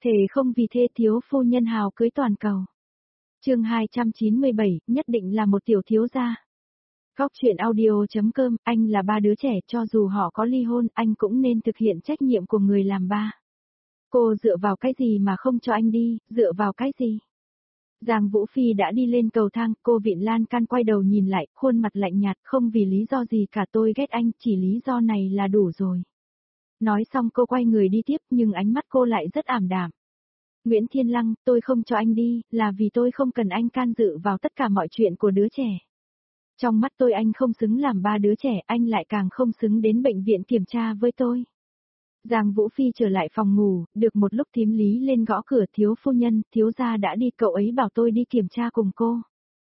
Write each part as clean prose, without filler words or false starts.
Thề không vì thê thiếu phu nhân hào cưới toàn cầu. Chương 297, nhất định là một tiểu thiếu gia. Góc truyện audio.com, anh là ba đứa trẻ, cho dù họ có ly hôn, anh cũng nên thực hiện trách nhiệm của người làm ba. Cô dựa vào cái gì mà không cho anh đi, dựa vào cái gì? Giang Vũ Phi đã đi lên cầu thang, cô Vịn Lan can quay đầu nhìn lại, khuôn mặt lạnh nhạt, không vì lý do gì cả, tôi ghét anh, chỉ lý do này là đủ rồi. Nói xong cô quay người đi tiếp, nhưng ánh mắt cô lại rất ảm đạm. Nguyễn Thiên Lăng, tôi không cho anh đi, là vì tôi không cần anh can dự vào tất cả mọi chuyện của đứa trẻ. Trong mắt tôi anh không xứng làm ba đứa trẻ, anh lại càng không xứng đến bệnh viện kiểm tra với tôi. Giang Vũ Phi trở lại phòng ngủ, được một lúc thím Lý lên gõ cửa, thiếu phu nhân, thiếu gia đã đi, cậu ấy bảo tôi đi kiểm tra cùng cô.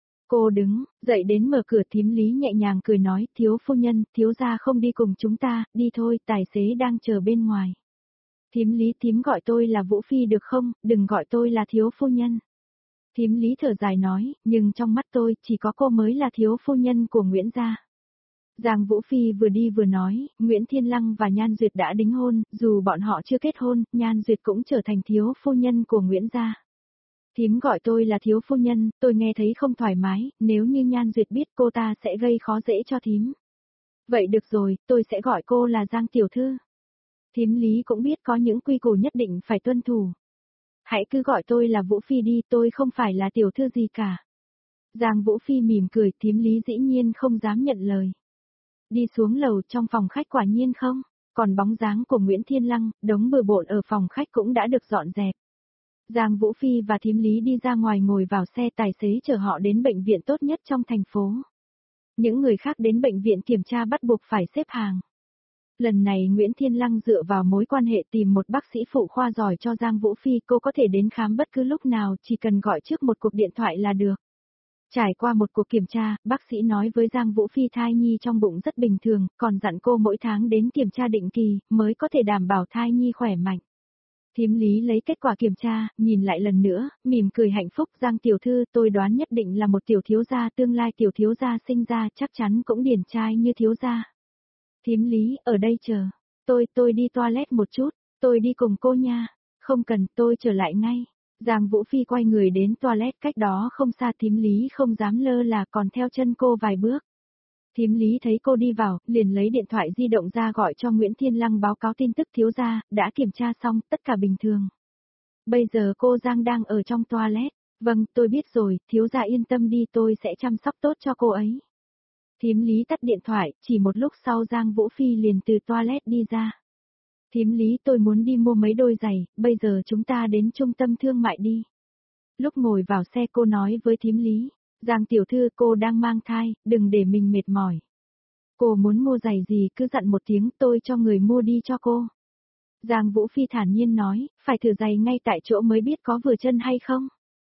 Cô đứng, dậy đến mở cửa, thím Lý nhẹ nhàng cười nói, thiếu phu nhân, thiếu gia không đi cùng chúng ta, đi thôi, tài xế đang chờ bên ngoài. Thím Lý, thím gọi tôi là Vũ Phi được không, đừng gọi tôi là thiếu phu nhân. Thím Lý thở dài nói, nhưng trong mắt tôi, chỉ có cô mới là thiếu phu nhân của Nguyễn gia. Giang Vũ Phi vừa đi vừa nói, Nguyễn Thiên Lăng và Nhan Duyệt đã đính hôn, dù bọn họ chưa kết hôn, Nhan Duyệt cũng trở thành thiếu phu nhân của Nguyễn gia. Thím gọi tôi là thiếu phu nhân, tôi nghe thấy không thoải mái, nếu như Nhan Duyệt biết cô ta sẽ gây khó dễ cho thím. Vậy được rồi, tôi sẽ gọi cô là Giang tiểu thư. Thím Lý cũng biết có những quy củ nhất định phải tuân thủ. Hãy cứ gọi tôi là Vũ Phi đi, tôi không phải là tiểu thư gì cả. Giang Vũ Phi mỉm cười, thím Lý dĩ nhiên không dám nhận lời. Đi xuống lầu, trong phòng khách quả nhiên không, còn bóng dáng của Nguyễn Thiên Lăng, đống bừa bộn ở phòng khách cũng đã được dọn dẹp. Giang Vũ Phi và thím Lý đi ra ngoài ngồi vào xe, tài xế chở họ đến bệnh viện tốt nhất trong thành phố. Những người khác đến bệnh viện kiểm tra bắt buộc phải xếp hàng. Lần này Nguyễn Thiên Lăng dựa vào mối quan hệ tìm một bác sĩ phụ khoa giỏi cho Giang Vũ Phi, cô có thể đến khám bất cứ lúc nào, chỉ cần gọi trước một cuộc điện thoại là được. Trải qua một cuộc kiểm tra, bác sĩ nói với Giang Vũ Phi thai nhi trong bụng rất bình thường, còn dặn cô mỗi tháng đến kiểm tra định kỳ, mới có thể đảm bảo thai nhi khỏe mạnh. Thím Lý lấy kết quả kiểm tra, nhìn lại lần nữa, mỉm cười hạnh phúc, Giang tiểu thư, tôi đoán nhất định là một tiểu thiếu gia, tương lai tiểu thiếu gia sinh ra chắc chắn cũng điển trai như thiếu gia. Thím Lý, ở đây chờ. Tôi đi toilet một chút, tôi đi cùng cô nha. Không cần, tôi trở lại ngay. Giang Vũ Phi quay người đến toilet, cách đó không xa, thím Lý không dám lơ là, còn theo chân cô vài bước. Thím Lý thấy cô đi vào, liền lấy điện thoại di động ra gọi cho Nguyễn Thiên Lăng báo cáo tin tức, thiếu gia, đã kiểm tra xong, tất cả bình thường. Bây giờ cô Giang đang ở trong toilet. Vâng, tôi biết rồi, thiếu gia yên tâm đi, tôi sẽ chăm sóc tốt cho cô ấy. Thím Lý tắt điện thoại, chỉ một lúc sau Giang Vũ Phi liền từ toilet đi ra. Thím Lý, tôi muốn đi mua mấy đôi giày, bây giờ chúng ta đến trung tâm thương mại đi. Lúc ngồi vào xe cô nói với thím Lý, Giang tiểu thư, cô đang mang thai, đừng để mình mệt mỏi. Cô muốn mua giày gì cứ dặn một tiếng, tôi cho người mua đi cho cô. Giang Vũ Phi thản nhiên nói, phải thử giày ngay tại chỗ mới biết có vừa chân hay không.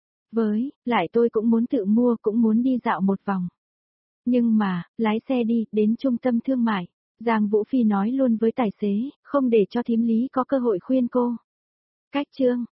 Lại tôi cũng muốn tự mua, cũng muốn đi dạo một vòng. Nhưng mà, lái xe đi, đến trung tâm thương mại. Giang Vũ Phi nói luôn với tài xế, không để cho thím Lý có cơ hội khuyên cô. Cách chương